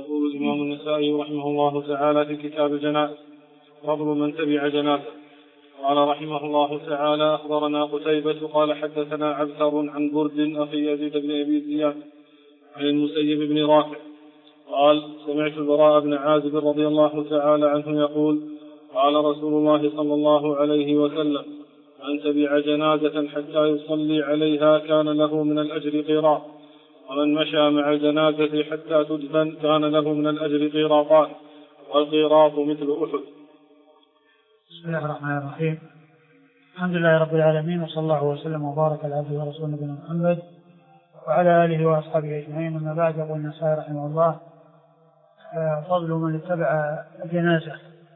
يقول الإمام النسائي رحمه الله تعالى في كتاب الجنائز فضل من تبع جنازة. قال رحمه الله تعالى: أخبرنا قتيبة قال حدثنا عبثر عن برد أخي يزيد بن أبي زياد عن المسيب بن رافع قال: سمعت البراء بن عازب رضي الله تعالى عنه يقول: قال رسول الله صلى الله عليه وسلم: من تبع جنازة حتى يصلي عليها كان له من الأجر قيراط، ومن مشى مع الجنازة حتى تدفن كان له من الأجر قيراطان، والقيراط مثل أحد. بسم الله الرحمن الرحيم. الحمد لله رب العالمين، وصلى الله وسلم وبارك على عبده ورسوله نبينا محمد وعلى آله وأصحابه أجمعين. أما بعد، يقول النسائي رحمه الله: فضل من اتبع الجنازة.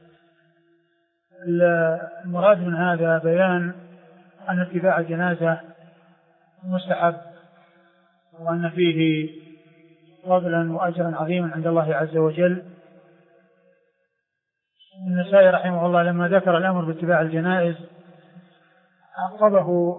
المراد من هذا بيان أن اتباع الجنازة مستحب، وأن فيه فضلا وأجرا عظيما عند الله عز وجل. النسائي رحمه الله لما ذكر الأمر باتباع الجنائز عقبه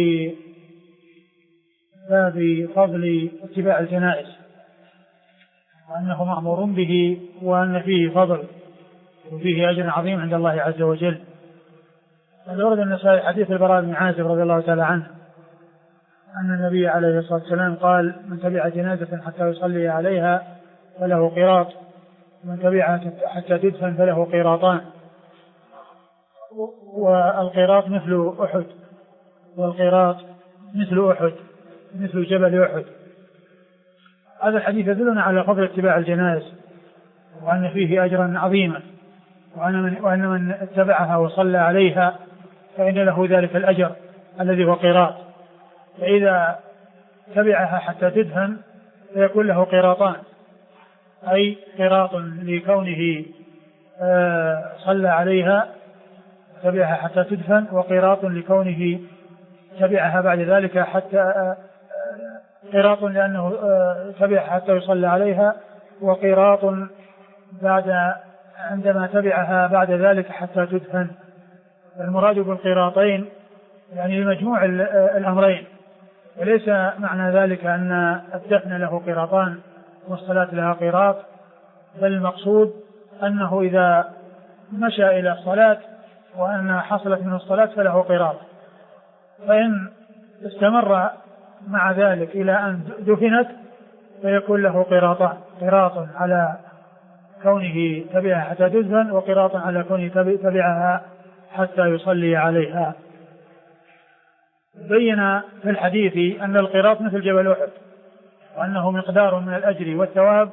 بباب فضل اتباع الجنائز، وأنه مأمور به، وأن فيه فضل وفيه أجر عظيم عند الله عز وجل. ورد النسائي حديث البراء بن عازب رضي الله تعالى عنه أن النبي عليه الصلاة والسلام قال: من تبع جنازة حتى يصلي عليها فله قيراط، ومن تبعها حتى تدفن فله قيراطان، والقيراط مثل أحد، والقيراط مثل أحد، مثل جبل أحد. هذا الحديث يدلنا على فضل اتباع الجنائز، وأن فيه أجرا عظيما، وأن من اتبعها وصلى عليها فإن له ذلك الأجر الذي هو قيراط. فإذا تبعها حتى تدفن فيكون له قيراطان، أي قيراط لكونه صلى عليها تبعها حتى تدفن، وقيراط لكونه تبعها بعد ذلك حتى قيراط لأنه تبعها حتى يصلى عليها، وقيراط عندما تبعها بعد ذلك حتى تدفن. المراد بالقيراطين يعني مجموع الأمرين، وليس معنى ذلك أن الدفن له قيراطان والصلاة لها قيراط، بل المقصود أنه إذا مشى إلى الصلاة وأن حصلت منه الصلاة فله قيراط، فإن استمر مع ذلك إلى أن دفنت فيكون له قيراطان: قيراط على كونه تبعها حتى تدفن، وقيراط على كونه تبعها حتى يصلي عليها. بين في الحديث أن القيراط مثل جبل أحد، وأنه مقدار من الأجر والثواب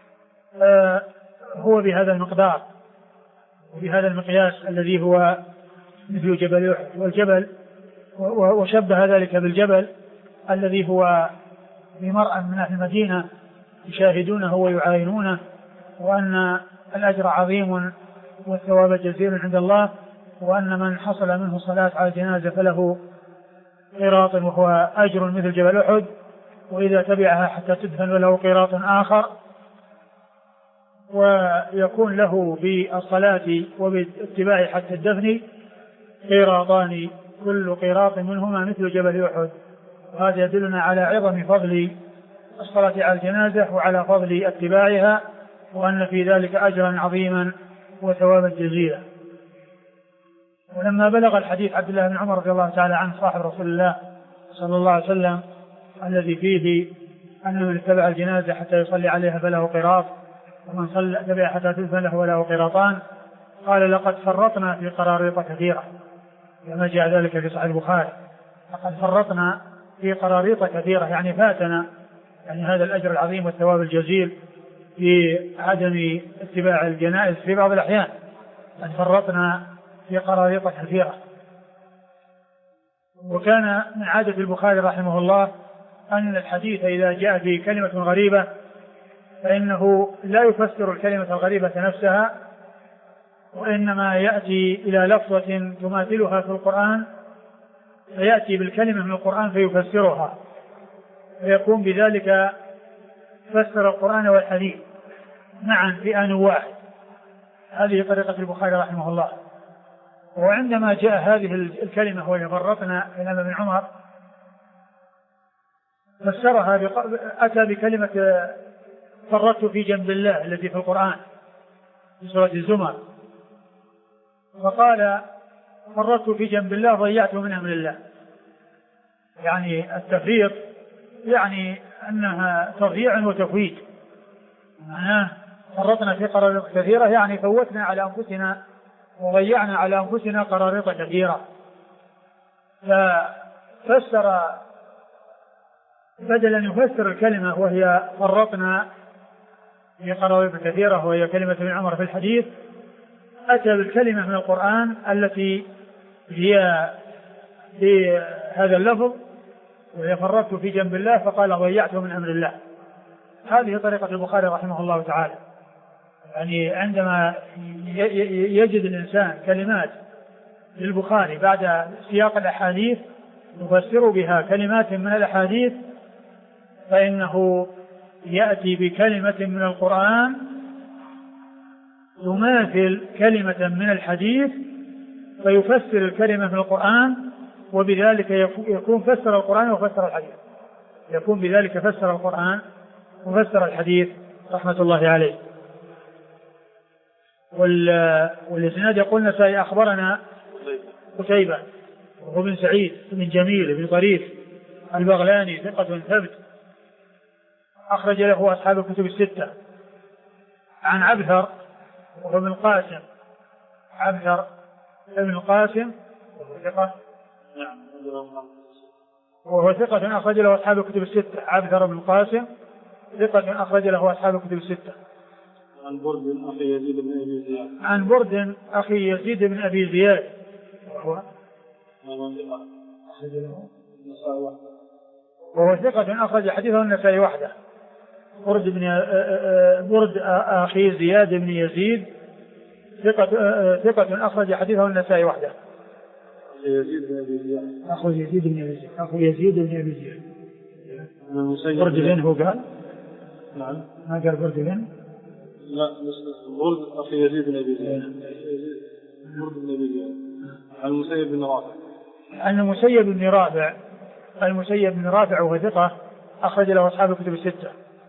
هو بهذا المقدار وبهذا المقياس الذي هو مثل جبل أحد. والجبل وشبه ذلك بالجبل الذي هو بمرأى من أهل المدينة يشاهدونه ويعاينونه، وأن الأجر عظيم والثواب جزيل عند الله، وأن من حصل منه صلاة على الجنازة فله قيراط وهو أجر مثل جبل أحد، وإذا تبعها حتى تدفن له قيراط آخر، ويكون له بالصلاة وباتباع حتى الدفن قيراطان، كل قيراط منهما مثل جبل أحد. وهذا يدلنا على عظم فضل الصلاة على الجنازة وعلى فضل اتباعها، وأن في ذلك أجرا عظيما وثوابا جزيلا. ولما بلغ الحديث عبد الله بن عمر رضي الله تعالى عنه صاحب رسول الله صلى الله عليه وسلم الذي فيه أن من اتبع الجنازة حتى يصلي عليها فله قيراط، ومن تبع حتى تدفن له وله قيراطان، قال: لقد فرطنا في قراريط كثيرة، كما جاء ذلك في صحيح البخاري: لقد فرطنا في قراريط كثيرة، يعني فاتنا يعني هذا الأجر العظيم والثواب الجزيل في عدم اتباع الجنائز في بعض الأحيان. قد فرطنا في قراريط كثيرة. وكان من عادة البخاري رحمه الله أن الحديث إذا جاء في كلمة غريبة فإنه لا يفسر الكلمة الغريبة نفسها، وإنما يأتي إلى لفظة تماثلها في القرآن فيأتي بالكلمة من القرآن فيفسرها، فيكون بذلك فسر القرآن والحديث معا في آن واحد. هذه طريقة البخاري رحمه الله. وعندما جاء هذه الكلمة وهي فرطنا كلام ابن عمر فسرها أتى بكلمة فرطت في جنب الله التي في القرآن في سورة الزمر، فقال فرطت في جنب الله ضيعت من أمر الله. يعني التفريط يعني أنها تضييع وتفويت، معناه فرطنا في قراريط كثيرة يعني فوتنا على أنفسنا وضيعنا على أنفسنا قراريط كثيرة. ففسر بدل أن يفسر الكلمة وهي فرطنا في قراريط كثيرة وهي كلمة ابن عمر في الحديث، أتى بالكلمة من القرآن التي هي في هذا اللفظ وهي فرطت في جنب الله فقال ضيعته من أمر الله. هذه طريقة البخاري رحمه الله تعالى، يعني عندما يجد الإنسان كلمات للبخاري بعد سياق الأحاديث يفسر بها كلمات من الأحاديث، فإنه يأتي بكلمة من القرآن يماثل كلمة من الحديث فيفسر الكلمة من القرآن، وبذلك يكون فسر القرآن وفسر الحديث، يكون بذلك فسر القرآن وفسر الحديث رحمة الله عليه. والإسناد يقول النسائي أخبرنا قتيبة وهو بن سعيد بن جميل بن طريف البغلاني ثقة ثبت أخرج له أصحاب الكتب الستة، عن عبثر وهو بن القاسم، عبثر بن القاسم وهو ثقة أخرج له أصحاب الكتب الستة، عبثر بن القاسم ثقة أخرج له أصحاب الكتب الستة. عن برد أخي يزيد بن أبي زياد، عن برد أخي يزيد بن أبي زياد وهو ثقة أخرج حديثه النسائي وحده. برد أخي زياد بن يزيد ثقة أخرج حديثه النسائي وحده. أخو يزيد بن أبي زياد، أخو يزيد بن أبي زياد. برد بن هو قال؟ نعم. ما قال برد بن؟ لا، برد أخي يزيد بن أبي زياد. برد بن أبي زياد. عن المسيب بن رافع. عن المسيب بن رافع. المسيب بن رافع وهو ثقة أخرج له أصحاب الكتب الستة.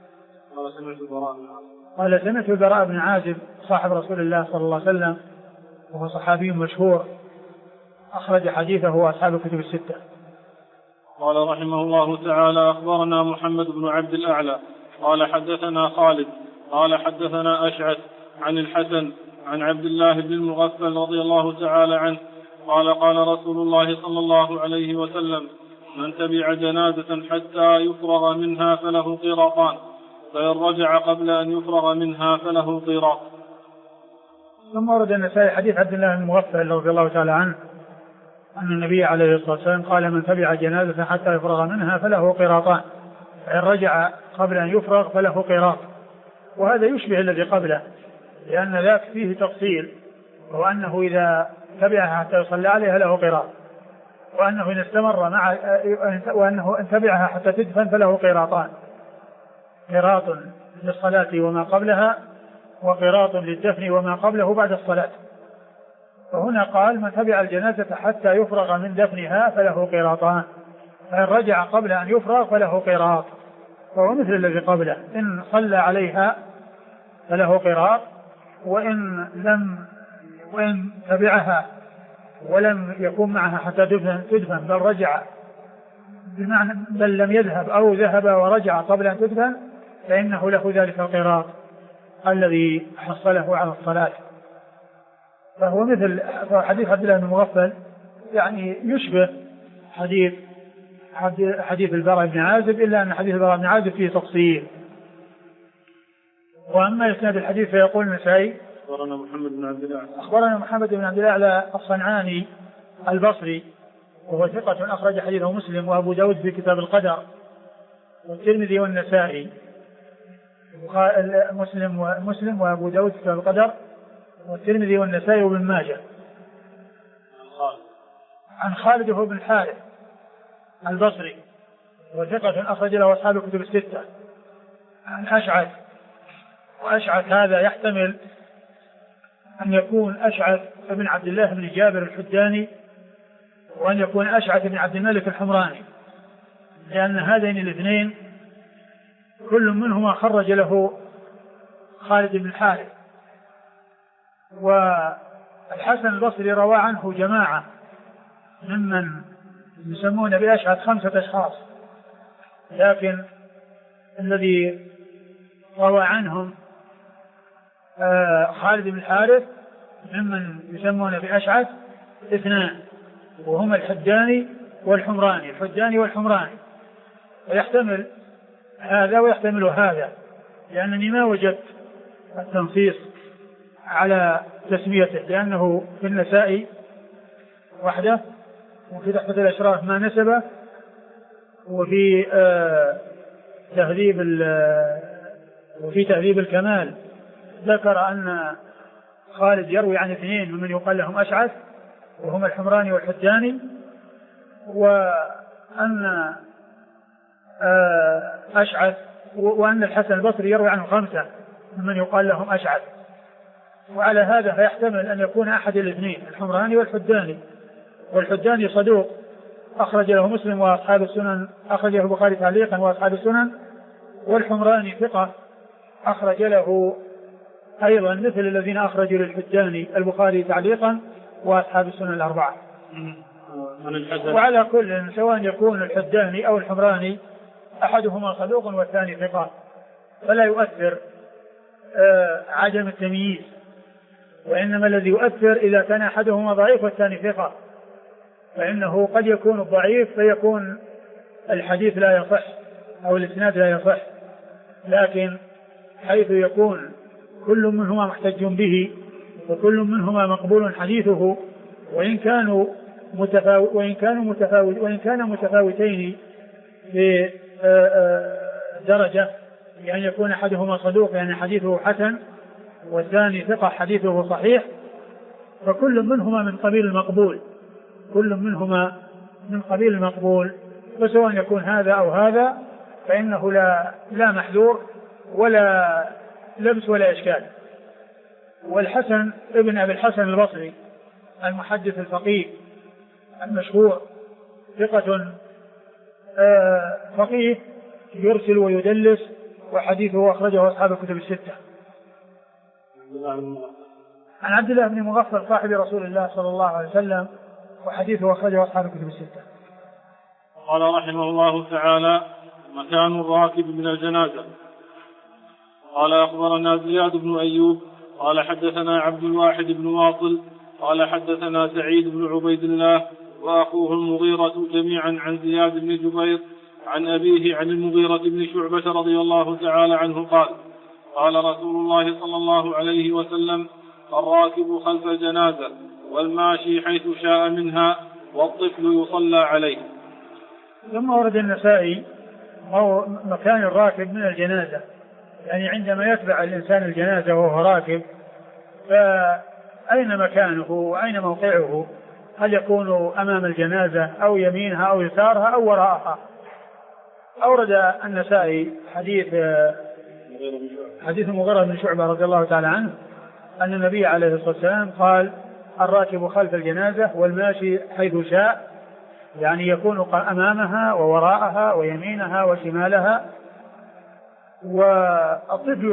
قال سمعت البراء بن عازب صاحب رسول الله صلى الله عليه وسلم وهو صحابي مشهور أخرج حديثه أصحاب الكتب الستة. قال رحمه الله تعالى أخبرنا محمد بن عبد الأعلى قال حدثنا خالد قال حدثنا أشعث عن الحسن عن عبد الله بن المغفل رضي الله تعالى عنه قال قال رسول الله صلى الله عليه وسلم من تبع جنازة حتى يفرغ منها فله قيراطان فإن رجع قبل أن يفرغ منها فله قيراط. ثم ورد النسائي حديث عبد الله بن المغفل رضي الله تعالى عنه أن النبي عليه الصلاة والسلام قال من تبع جنازة حتى يفرغ منها فله قيراطان فإن رجع قبل أن يفرغ فله قيراط. وهذا يشبه الذي قبله لأن ذاك فيه تفصيل، وأنه إذا تبعها حتى يصلى عليها له قيراط، وأنه إن استمر وأنه إن تبعها حتى تدفن فله قيراطان، قيراط للصلاة وما قبلها وقيراط للدفن وما قبله بعد الصلاة. فهنا قال من تبع الجنازة حتى يفرغ من دفنها فله قيراطان فإن رجع قبل أن يفرغ فله قيراط، فهو مثل الذي قبله إن صلى عليها فله قيراط، وإن تبعها ولم يكون معها حتى تدفن بل رجع بمعنى بل لم يذهب أو ذهب ورجع قبل أن تدفن فإنه له ذلك القيراط الذي حصله على الصلاة. فهو مثل حديث عبد الله بن المغفل يعني يشبه حديث البراء بن عازب، إلا أن حديث البراء بن عازب فيه تفصيل. وأما إسناد الحديث فيقول النسائي أخبرنا محمد بن عبد الأعلى الصنعاني البصري وهو ثقة أخرج حديثه مسلم وأبو داود في كتاب القدر والترمذي والنسائي. مسلم وأبو داود في كتاب القدر والترمذي والنسائي وابن ماجه. عن خالد بن الحارث البصري وثقة أخرج له أصحاب الكتب الستة. عن أشعث، وأشعث هذا يحتمل أن يكون أشعث بن عبد الله بن جابر الحداني وأن يكون أشعث بن عبد الملك الحمراني، لأن هذين الاثنين كل منهما خرج له خالد بن الحارث. والحسن البصري روى عنه جماعة ممن يسمون بأشهد 5 أشخاص، لكن الذي روى عنهم خالد بن الحارث ممن يسمون بأشعث 2، وهما الحداني والحمراني، ويحتمل هذا ويحتمل هذا، لأنني ما وجدت التنصيص على تسميته، لأنه في النسائي وحده، وفي تحفة الأشراف ما نسبه، وفي تهذيب الكمال ذكر أن خالد يروي عن 2 ممن يقال لهم أشعث، وهما الحمراني والحداني، وأن الحسن البصري يروي عنه 5 ممن يقال لهم أشعث. وعلى هذا فيحتمل أن يكون أحد الاثنين، الحمراني والحداني صدوق أخرج له مسلم وأصحاب السنن، أخرج له البخاري تعليقا وأصحاب السنن، والحمراني ثقة أخرج له أيضا مثل الذين أخرجوا للحداني البخاري تعليقا وأصحاب السنن ال4. وعلى كل سواء يكون الحداني أو الحمراني أحدهما صدوق والثاني ثقة، فلا يؤثر عدم التمييز، وإنما الذي يؤثر إذا كان أحدهما ضعيف والثاني ثقة، فإنه قد يكون الضعيف فيكون الحديث لا يصح أو الإسناد لا يصح، لكن حيث يكون كل منهما محتج به وكل منهما مقبول حديثه، وإن كانوا متفاوتين في درجة، يعني يكون أحدهما صدوق يعني حديثه حسن والثاني ثقة حديثه صحيح، فكل منهما من قبيل المقبول، فسواء يكون هذا أو هذا فإنه لا محذور ولا لبس ولا إشكال. والحسن ابن أبي الحسن البصري المحدث الفقيه المشهور ثقة فقيه يرسل ويدلس، وحديثه أخرجه أصحاب الكتب ال6. عن عبد الله بن مغفل صاحب رسول الله صلى الله عليه وسلم، وحديثه أخرجه أصحاب الكتب ال6. قال رحمه الله تعالى: مكان الراكب من الجنازة. قال أخبرنا زياد بن أيوب قال حدثنا عبد الواحد بن واصل قال حدثنا سعيد بن عبيد الله وأخوه المغيرة جميعا عن زياد بن جبير عن أبيه عن المغيرة بن شعبة رضي الله تعالى عنه قال: قال رسول الله صلى الله عليه وسلم: الراكب خلف الجنازة والماشي حيث شاء منها والطفل يصلى عليه. ثم ورد النسائي مكان الراكب من الجنازة، يعني عندما يتبع الإنسان الجنازة وهو راكب فأين مكانه وأين موقعه؟ هل يكون أمام الجنازة أو يمينها أو يسارها أو وراءها؟ أورد النسائي حديث المغيرة بن شعبة رضي الله تعالى عنه أن النبي عليه الصلاة والسلام قال: الراكب خلف الجنازة والماشي حيث شاء، يعني يكون أمامها ووراءها ويمينها وشمالها، والطفل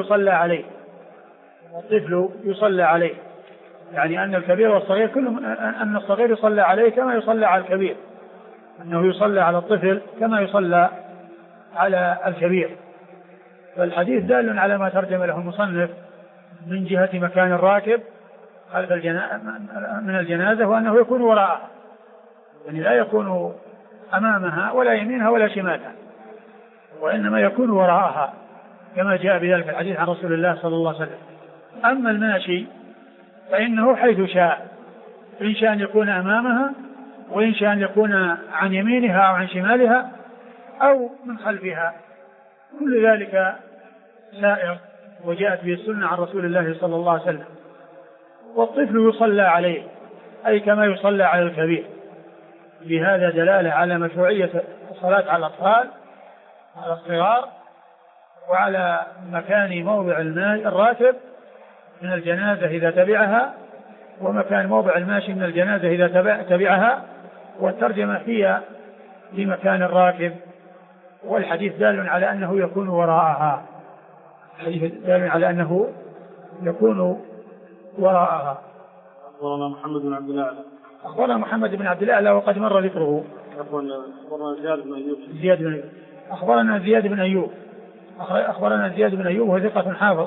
يصلى عليه، يعني أن الكبير والصغير أن الصغير يصلى عليه كما يصلى على الكبير، أنه يصلى على الطفل كما يصلى على الكبير. فالحديث دال على ما ترجم له المصنف من جهة مكان الراكب خلف من الجنازة، وأنه يكون وراءها، يعني لا يكون أمامها ولا يمينها ولا شمالها، وإنما يكون وراءها كما جاء بذلك الحديث عن رسول الله صلى الله عليه وسلم. أما الماشي فإنه حيث شاء، إن شاء أن يكون أمامها، وإن شاء أن يكون عن يمينها أو عن شمالها أو من خلفها، كل ذلك سائر وجاءت به السنة عن رسول الله صلى الله عليه وسلم. والطفل يصلى عليه أي كما يصلى على الكبير، بهذا دلالة على مشروعية الصلاة على الأطفال على الصغار، وعلى مكان موضع الراكب من الجنازة إذا تبعها، ومكان موضع الماشي من الجنازة إذا تبعها، والترجمة هي لمكان الراكب، والحديث دال على أنه يكون وراءها، الحديث دال على أنه يكون وراءها. أخبرنا محمد بن عبد الأعلى. أخبرنا محمد بن عبد الأعلى وقد مر ذكره. أخبرنا زياد بن أيوب. أخبرنا زياد بن أيوب. أخبرنا زياد بن أيوب وهو ثقة حافظ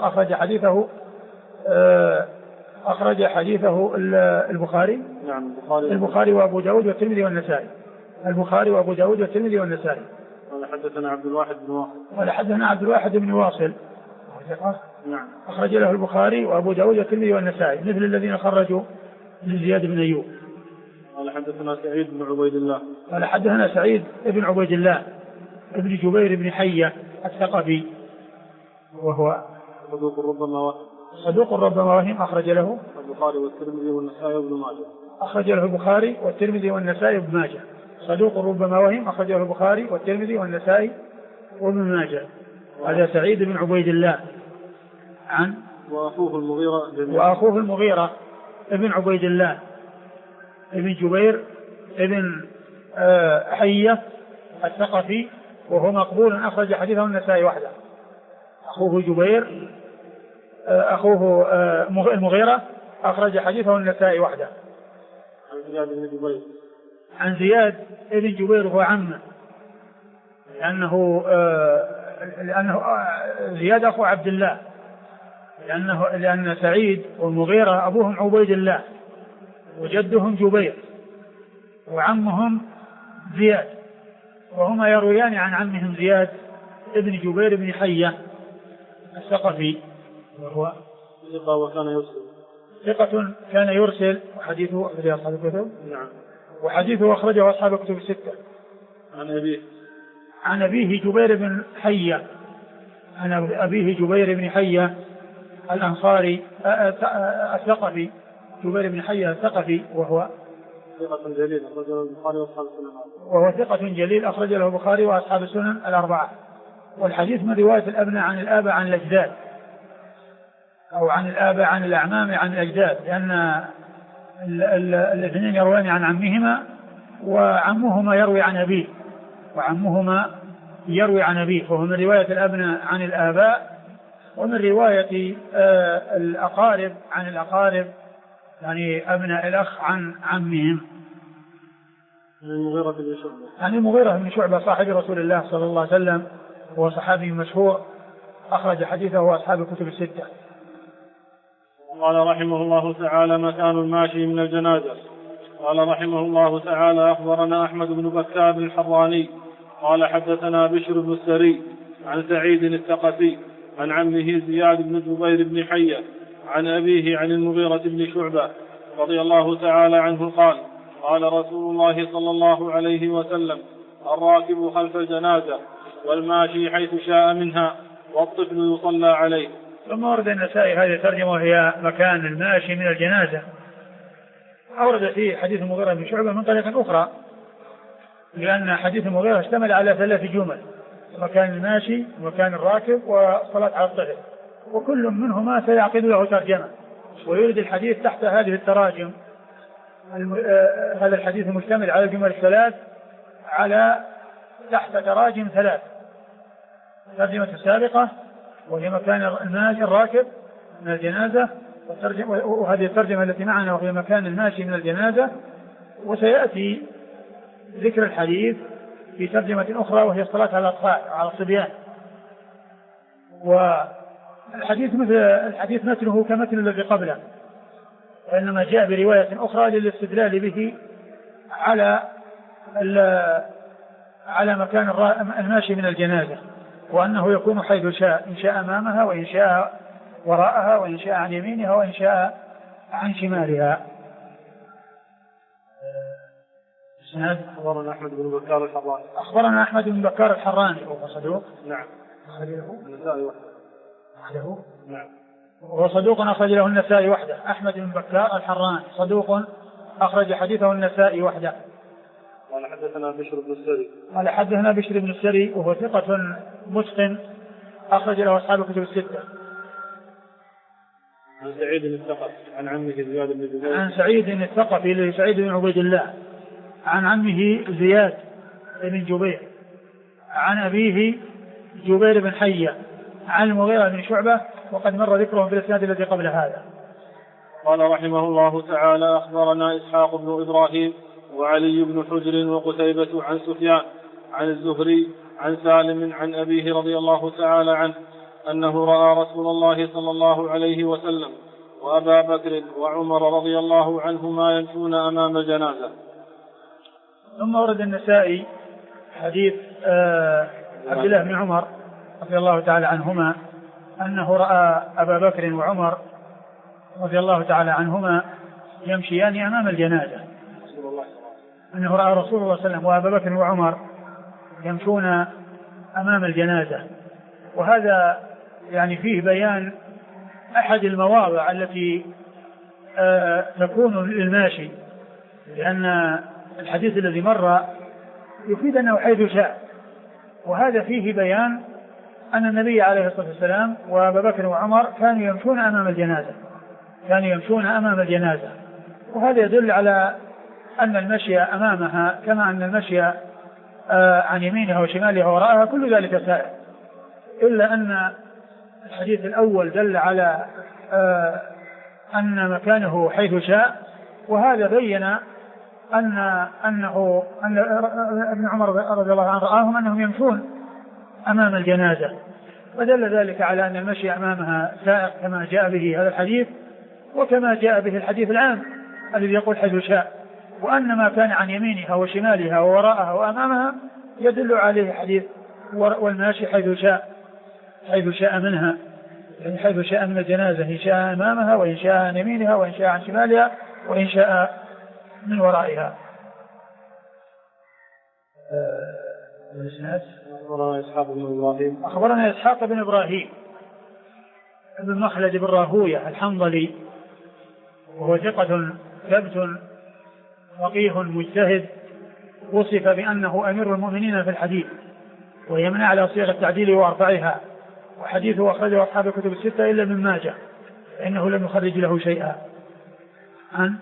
أخرج حديثه البخاري. نعم البخاري وأبو داود والترمذي والنسائي. البخاري وأبو داود والترمذي والنسائي. قال حدثنا عبد الواحد بن واصل. قال حدثنا عبد الواحد بن واصل. نعم. أخرج له البخاري وأبو داود والترمذي والنسائي مثل الذين خرجوا لزياد بن أيوب. قال حدثنا سعيد بن عبيد الله. قال حدثنا سعيد بن عبيد الله ابن جبير بن حية الثقفي وهو صدوق ربما وهم. أخرج له البخاري والترمذي والنسائي وابن ماجه. أخرج له البخاري والترمذي والنسائي وابن ماجه. صدوق ربما وهم. أخرج له البخاري والترمذي والنسائي وابن ماجه. هذا سعيد بن عبيد الله عن وأخوه المغيرة ابن عبيد الله ابن جبير ابن حية الثقفي وهو مقبول. أخرج حديثه النسائي وحده. أخوه جبير أخوه المغيرة أخرج حديثه النسائي وحده. عن زياد بن جبير هو عمه لأنه زياد أخو عبد الله لأن سعيد والمغيرة أبوهم عبيد الله وجدهم جبير وعمهم زياد وهما يرويان عن عمهم زياد ابن جبير بن حية الثقفي وهو ثقة كان يرسل وحديثه أخرجه أصحاب الكتب. نعم. وحديثه أخرجه أصحاب الكتب الستة. عن أبيه جبير بن حية عن أبيه جبير بن حية الأنصاري الثقفي جبير بن حية الثقفي وهو ثقة جليل أخرجه البخاري وأصحاب السنن. وهو ثقة جليل أخرج له البخاري وأصحاب السنن الأربعة. والحديث من رواية الأبناء عن الآباء عن الأجداد أو عن الآباء عن الأعمام عن الأجداد لأن الاثنين يروان عن عمهما وعمهما يروي عن أبيه فهو من رواية الأبناء عن الآباء ومن رواية الأقارب عن الأقارب يعني أبناء الأخ عن عمهم. عن المغيرة بن شعبة صاحب رسول الله صلى الله عليه وسلم هو صحابي مشهور أخرج حديثه أصحاب الكتب الستة. قال رحمه الله تعالى مكان الماشي من الجنازة. قال رحمه الله تعالى أخبرنا أحمد بن بكار الحراني قال حدثنا بشر بن السري عن سعيد الثقفي عن عمه زياد بن جبير بن حية عن أبيه عن المغيرة بن شعبة رضي الله تعالى عنه قال قال رسول الله صلى الله عليه وسلم الراكب خلف الجنازة والماشي حيث شاء منها والطفل يصلى عليه. ثم ورد النسائي هذه الترجمة وهي مكان الماشي من الجنازة. أورد فيه حديث المغيرة بن شعبة من طريقة أخرى لأن حديث المغيرة اشتمل على 3 جمل مكان الماشي ومكان الراكب والصلاة على الطفل وكل منهما سيعقد له ترجمة ويرد الحديث تحت هذه التراجم. هذا الحديث مشتمل على الجمل 3 على تحت تراجم 3. الترجمة السابقة وهي مكان الماشي الراكب من الجنازة وهذه الترجمة التي معنا وهي مكان الماشي من الجنازة وسيأتي ذكر الحديث في ترجمة أخرى وهي الصلاة على الأطفال على الصبيان. والحديث الحديث متنه كمتن الذي قبله وإنما جاء برواية أخرى للاستدلال به على مكان الماشي من الجنازة وأنه يكون حيث شاء إن شاء أمامها وإن شاء وراءها وإن شاء عن يمينها وإن شاء عن شمالها. أخبرنا أحمد بن بكار الحراني. أخبرنا أحمد بن بكار الحراني وهو صدوق. نعم. النسائي وحده. نعم. وهو صدوق أخرج له النسائي وحده. أحمد بن بكار الحراني صدوق أخرج حديثه النسائي وحده. قال حدثنا بشر بن السري. قال حدثنا بشر بن السري وهو ثقة متقن أخرج له أصحاب الكتب الستة. عن سعيد الثقفي عن عمه زياد بن جبير. عن سعيد الثقفي لسعيد بن عبيد الله عن عمه زياد بن جبير عن أبيه جبير بن حية عن المغيرة بن شعبة وقد مر ذكرهم في الإسناد الذي قبل هذا. قال رحمه الله تعالى: أخبرنا إسحاق بن إبراهيم وعلي بن حجر وقتيبة عن سفيان عن الزهري عن سالم عن أبيه رضي الله تعالى عنه أنه رأى رسول الله صلى الله عليه وسلم وأبا بكر وعمر رضي الله عنهما يمشون أمام الجنازة. ثم ورد النسائي حديث عبد الله بن عمر رضي الله تعالى عنهما أنه رأى أبا بكر وعمر رضي الله تعالى عنهما يمشيان أمام الجنازة. أنه رأى رسول الله صلى الله عليه وسلم وأبا بكر وعمر يمشون أمام الجنازة. وهذا يعني فيه بيان أحد المواضع التي تكون للماشي، لأن الحديث الذي مر يفيد أنه حيث شاء، وهذا فيه بيان أن النبي عليه الصلاة والسلام وأبا بكر وعمر كانوا يمشون أمام الجنازة، وهذا يدل على أن المشي أمامها كما أن المشي عن يمينها وشمالها وراءها كل ذلك سائر، إلا أن الحديث الأول دل على أن مكانه حيث شاء، وهذا بين أن ابن عمر رضي الله عنه رآهم أنهم يمشون أمام الجنازة، ودل ذلك على أن المشي أمامها سائر كما جاء به هذا الحديث، وكما جاء به الحديث العام الذي يقول حيث شاء، وأن ما كان عن يمينها وشمالها ووراءها وأمامها يدل عليه حديث والماشي حيث شاء منها، يعني حيث شاء من الجنازة، إن شاء أمامها وإن شاء عن يمينها وإن شاء عن شمالها وإن شاء من ورائها. أخبرنا إسحاق بن إبراهيم ابن مخلد بن راهوية الحنظلي، وهو ثقة ثبت فقيه مجتهد، وصف بأنه أمير المؤمنين في الحديث ويمنع على صيغ التعديل وأرفعها، وحديثه أخرجه أصحاب الكتب الستة إلا ابن ماجه فإنه لم يخرج له شيئا. عن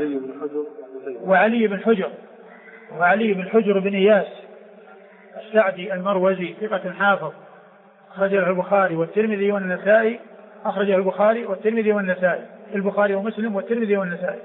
وعلي بن حجر بن إياس السعدي المروزي ثقة حافظ، أخرجه البخاري والترمذي والنسائي، أخرجه البخاري والترمذي والنسائي، البخاري ومسلم والترمذي والنسائي.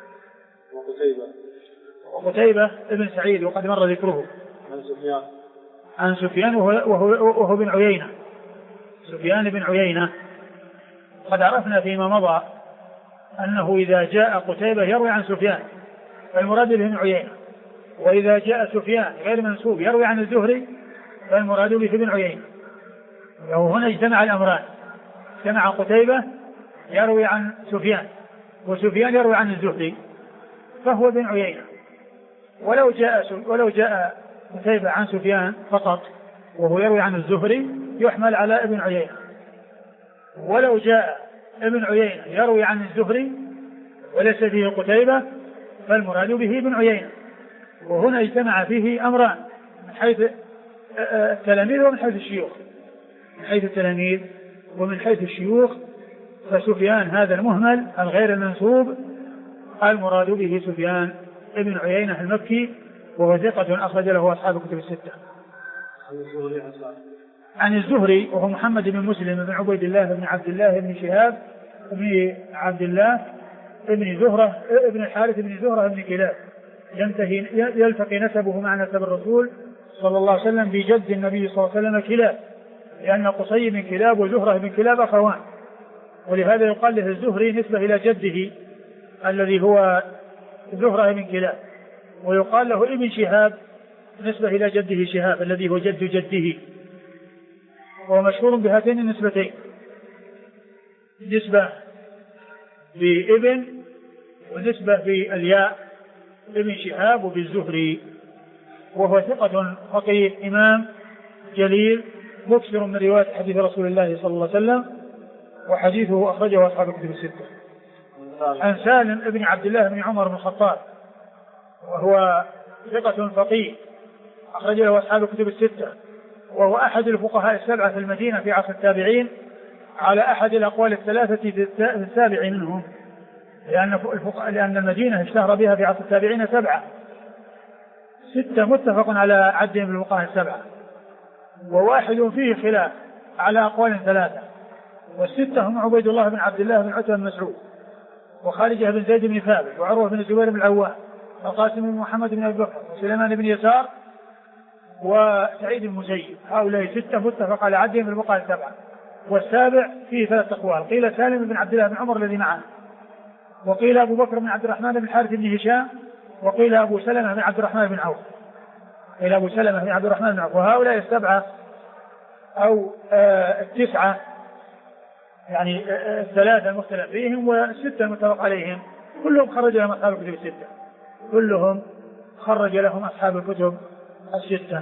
وقتيبة ابن سعيد وقد مر ذكره. عن سفيان وهو بن عيينة، سفيان بن عيينة. قد عرفنا فيما مضى أنه إذا جاء قتيبة يروي عن سفيان فالمراد به بن عيينة، وإذا جاء سفيان غير منسوب يروي عن الزهري فالمراد به بن عيينة. وهنا اجتمع الأمران، اجتمع قتيبة يروي عن سفيان وسفيان يروي عن الزهري فهو بن عيينة. ولو جاء قتيبة عن سفيان فقط وهو يروي عن الزهري يحمل على ابن عيينة، ولو جاء ابن عيينة يروي عن الزهري وليس فيه قتيبة فالمراد به ابن عيينة. وهنا اجتمع فيه أمران من حيث التلاميذ ومن حيث الشيوخ، من حيث التلاميذ ومن حيث الشيوخ، فسفيان هذا المهمل الغير المنسوب المراد به سفيان ابن عيينة المكي، وهو ثقة أخرج له أصحاب الكتب الستة. عن الزهري وهو محمد بن مسلم بن عبيد الله بن عبد الله بن شهاب بن عبد الله بن زهرة بن الحارث بن زهرة بن كلاب، يلتقي نسبه مع نسب الرسول صلى الله عليه وسلم بجد النبي صلى الله عليه وسلم كلاب، لأن قصي بن كلاب وزهرة بن كلاب أخوان، ولهذا يقال له الزهري نسبة إلى جده الذي هو زهرة بن كلاب، ويقال له ابن شهاب نسبة إلى جده شهاب الذي هو جد جده، وهو مشهور بهاتين النسبتين، نسبة بابن ونسبة بالياء ابن شهاب وبالزهري. وهو ثقة فقيه إمام جليل مكثر من رواية حديث رسول الله صلى الله عليه وسلم، وحديثه أخرجه أصحاب الكتب الستة. عن سالم ابن عبد الله بن عمر بن الخطاب وهو ثقة فقيه أخرج له أصحاب الكتب الستة، وهو أحد الفقهاء السبعة في المدينة في عصر التابعين على أحد الأقوال الثلاثة في السابع منهم، لأن المدينة اشتهر بها في عصر التابعين سبعة، ستة متفق على عدهم بالفقهاء السبعة، وواحد فيه خلاف على أقوال ثلاثة، والستة هم عبيد الله بن عبد الله بن عتبة بن مسعود، وخارجة بن زيد بن ثابت، وعروة بن الزبير بن العوام، وقاسم بن محمد بن أبي بكر، وسليمان بن يسار، وسعيد بن المسيب. هؤلاء ستة متفق على عدهم في البقاء السبعة. والسابع فيه ثلاث أقوال، قيل سالم بن عبد الله بن عمر الذي معه، وقيل أبو بكر بن عبد الرحمن بن الحارث بن هشام، وقيل أبو سلمة بن عبد الرحمن بن عوف، قيل أبو سلمة بن عبد الرحمن بن عوف. وهؤلاء السبعة أو التسعة يعني الثلاثة المختلف فيهم والستة المتفق عليهم كلهم خرج لهم أصحاب الكتب الستة، كلهم خرج لهم أصحاب الكتب الستة.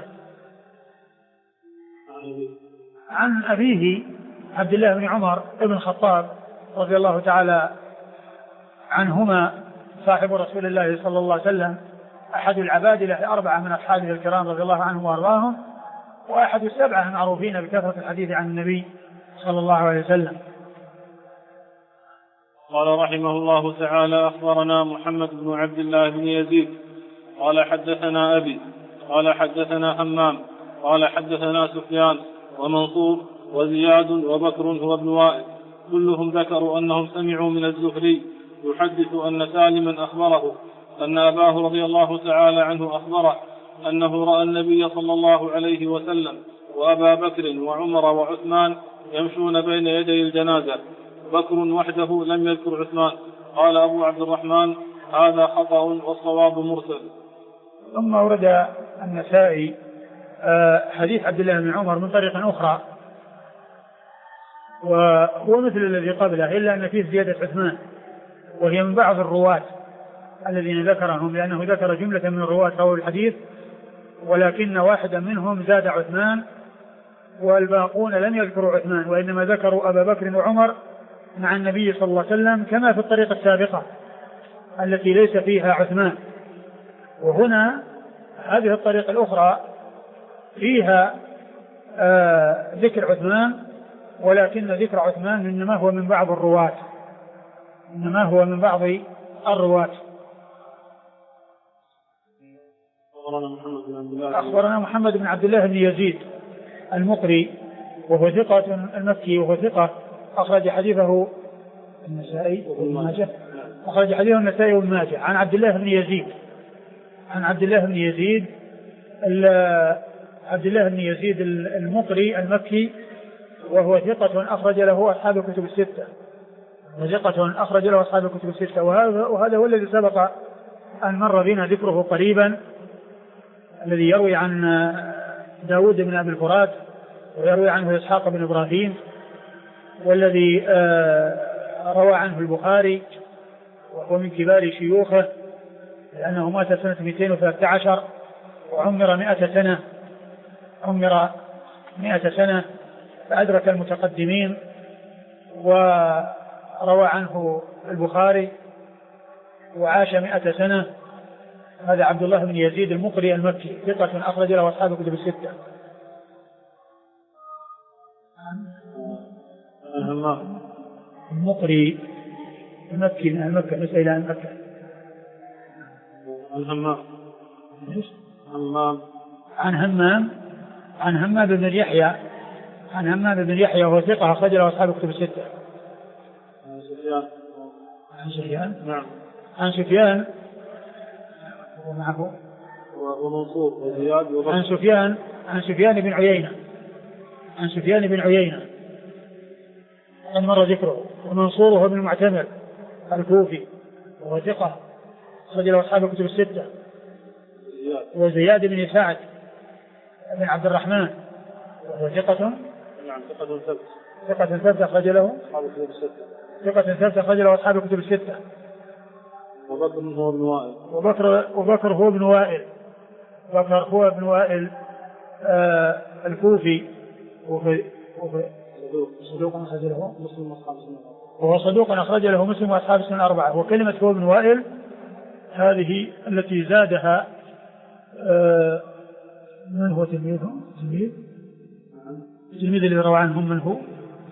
عن أبيه عبد الله بن عمر بن الخطاب رضي الله تعالى عنهما صاحب رسول الله صلى الله عليه وسلم، أحد العبادلة الأربعة من أصحابه الكرام رضي الله عنهم وأرضاهم، وأحد السبعة المعروفين بكثرة الحديث عن النبي صلى الله عليه وسلم. قال رحمه الله تعالى: أخبرنا محمد بن عبد الله بن يزيد قال حدثنا أبي قال حدثنا همام قال حدثنا سفيان ومنصور وزياد وبكر هو ابن وائل، كلهم ذكروا أنهم سمعوا من الزهري يحدث أن سالما أخبره أن أباه رضي الله تعالى عنه أخبره أنه رأى النبي صلى الله عليه وسلم وأبا بكر وعمر وعثمان يمشون بين يدي الجنازة، بكر وحده لم يذكر عثمان. قال أبو عبد الرحمن: هذا خطأ والصواب مرسل. ثم ورد النسائي حديث عبد الله بن عمر من طريق أخرى، وهو مثل الذي قبله إلا أن فيه زيادة عثمان، وهي من بعض الرواة الذين ذكرهم، لأنه ذكر جملة من الرواة رووا الحديث، ولكن واحدا منهم زاد عثمان، والباقون لم يذكروا عثمان، وإنما ذكروا أبا بكر وعمر مع النبي صلى الله عليه وسلم كما في الطريقة السابقة التي ليس فيها عثمان. وهنا هذه الطريقة الأخرى فيها ذكر عثمان، ولكن ذكر عثمان إنما هو من بعض الرواة، أخبرنا محمد بن عبد الله بن يزيد المقري وهو ثقة المكي، وهو ثقة أخرج حديثه النسائي وابن ماجه، عن عبد الله بن يزيد المقري المكي، وهو ثقة أخرج له أصحاب الكتب الستة، وهذا هو الذي سبق أن مر بنا ذكره قريبا، الذي يروي عن داود بن أبي الفرات ويروي عنه إسحاق بن إبراهيم، والذي روى عنه البخاري وهو من كبار شيوخه، لأنه مات سنة 213 وعمر 100 سنة فأدرك المتقدمين، وروى عنه البخاري وعاش 100 سنة. هذا عبد الله بن يزيد المقري المكي، ثقة أخرج له أصحاب الكتب الستة. المقري المكي من مكة ليس إلى مكة. عن همام بن يحيى وهو ثقة أخرج له أصحاب الكتب الستة. عن سفيان ومعه ومنصور وزياد عن سفيان بن عيينة أن مر ذكره. ومنصور هو بن المعتمر الكوفي وهو ثقة أخرج له أصحاب الكتب الستة. وزياد بن سعد بن عبد الرحمن وهو ثقة ثبت أخرج له أصحاب الكتب الستة. وبكر هو ابن وائل الكوفي وهو صدوق أخرج له مسلم وأصحاب السنن الأربعة. وكلمة هو ابن وائل هذه التي زادها من هو تلميذهم؟ التلميذ اللي روى عنهم من هو؟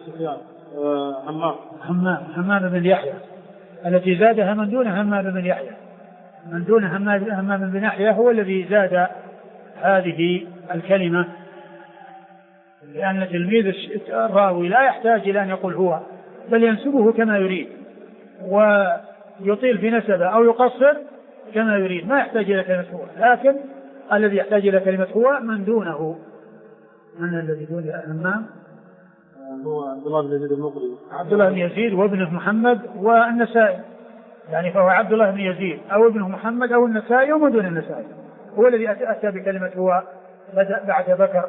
همام بن يحيى، التي زادها من دون همام بن يحيى، همام بن يحيى هو الذي زاد هذه الكلمة لأن تلميذ الراوي لا يحتاج إلى أن يقول هو، بل ينسبه كما يريد ويطيل في نسبه أو يقصر كما يريد، ما يحتاج إلى كلمة هو. لكن الذي يحتاج إلى كلمة هو من دونه. من الذي دون الإمام؟ هو عبد الله بن يزيد المقري. عبد الله بن يزيد وابنه محمد والنسائي، يعني فهو عبد الله بن يزيد أو ابنه محمد أو النسائي ومن دون النسائي، هو الذي أتى بكلمة هو بعد بكر.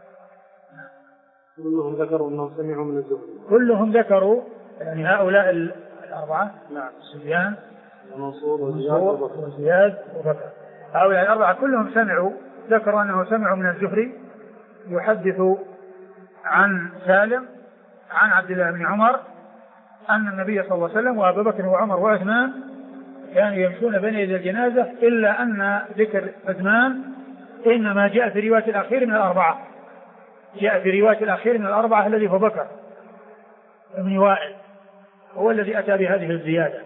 كلهم ذكروا أنهم سمعوا من الزهري. كلهم ذكروا، يعني هؤلاء الأربعة، نعم، سفيان ومنصور وزياد وبكر، هؤلاء الأربعة كلهم سمعوا، ذكروا أنه سمعوا من الزهري يحدث عن سالم عن عبد الله بن عمر أن النبي صلى الله عليه وسلم وأبو بكر وعمر وعثمان كانوا يمشون بين يدي الجنازة، إلا أن ذكر عثمان إنما جاء في رواية الأخير من الأربعة، جاء في رواية الأخير من الأربعة الذي هو بكر بن وائل، هو الذي أتى بهذه الزيادة،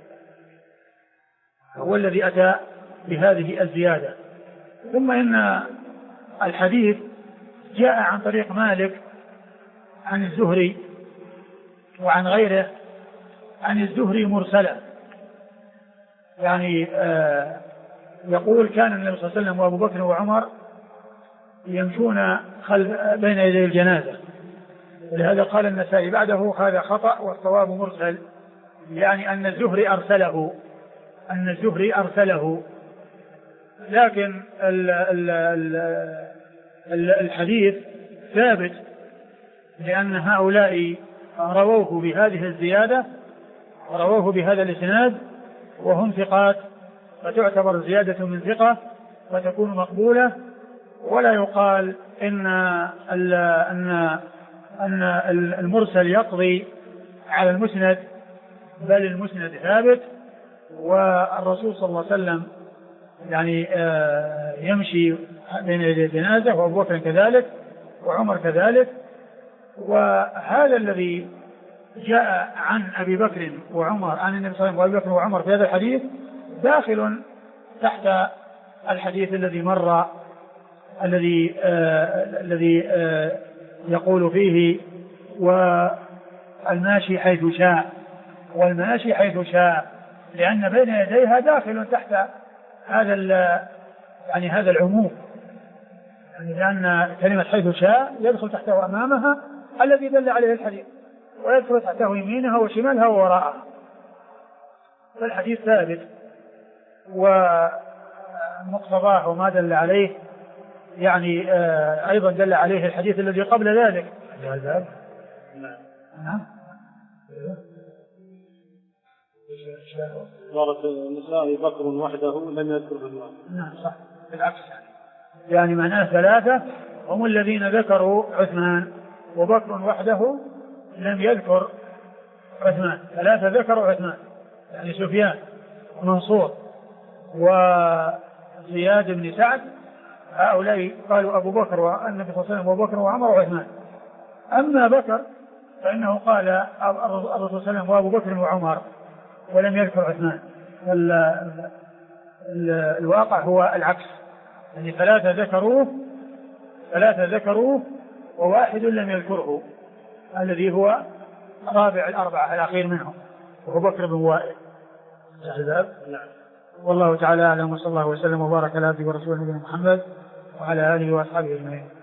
هو الذي أتى بهذه الزيادة. ثم إن الحديث جاء عن طريق مالك عن الزهري وعن غيره عن الزهري مرسلا، يعني يقول كان النبي صلى الله عليه وسلم وأبو بكر وعمر يمشون بين يدي الجنازة، ولهذا قال النسائي بعده هذا خطأ والصواب مرسل، يعني أن الزهري أرسله، أن الزهري أرسله. لكن الحديث ثابت لأن هؤلاء رووه بهذه الزيادة ورووه بهذا الإسناد وهم ثقات، فتعتبر زيادة من ثقة وتكون مقبولة، ولا يقال أن المرسل يقضي على المسند، بل المسند ثابت. والرسول صلى الله عليه وسلم يعني يمشي بين يدي الجنازة وأبو بكر كذلك وعمر كذلك، وهذا الذي جاء عن أبي بكر وعمر عن النبي صلى الله عليه وسلم وأبي بكر وعمر في هذا الحديث داخل تحت الحديث الذي مر، الذي يقول فيه والماشي حيث شاء، والماشي حيث شاء، لأن بين يديها داخل تحت هذا العموم، يعني لأن كلمة حيث شاء يدخل تحته وأمامها الذي دل عليه الحديث، ويدخل تحته يمينها وشمالها ووراءها، فالحديث ثابت ومقتضاه وما دل عليه، يعني أيضا دل عليه الحديث الذي قبل ذلك. نعم. قالت النساء بكر وحده لم يذكر في المال. نعم صح، بالعكس، يعني معناه ثلاثة هم الذين ذكروا عثمان، وبكر وحده لم يذكر عثمان، ثلاثة ذكروا عثمان، يعني سفيان ومنصور وزياد بن سعد، هؤلاء قالوا أبو بكر والنبي صلى الله عليه وسلم وأبو بكر وعمر وعثمان. أما بكر فإنه قال الرسول صلى الله عليه وسلم وأبو بكر وعمر ولم يذكر عثمان. الواقع هو العكس، يعني ثلاثة ذكروه وواحد لم يذكره، الذي هو رابع الأربعة الأخير منهم وهو بكر بن وائل. نعم. والله تعالى أعلم، وصلى الله وسلم وبارك على عبده ورسوله نبينا محمد وعلى آله وأصحابه أجمعين.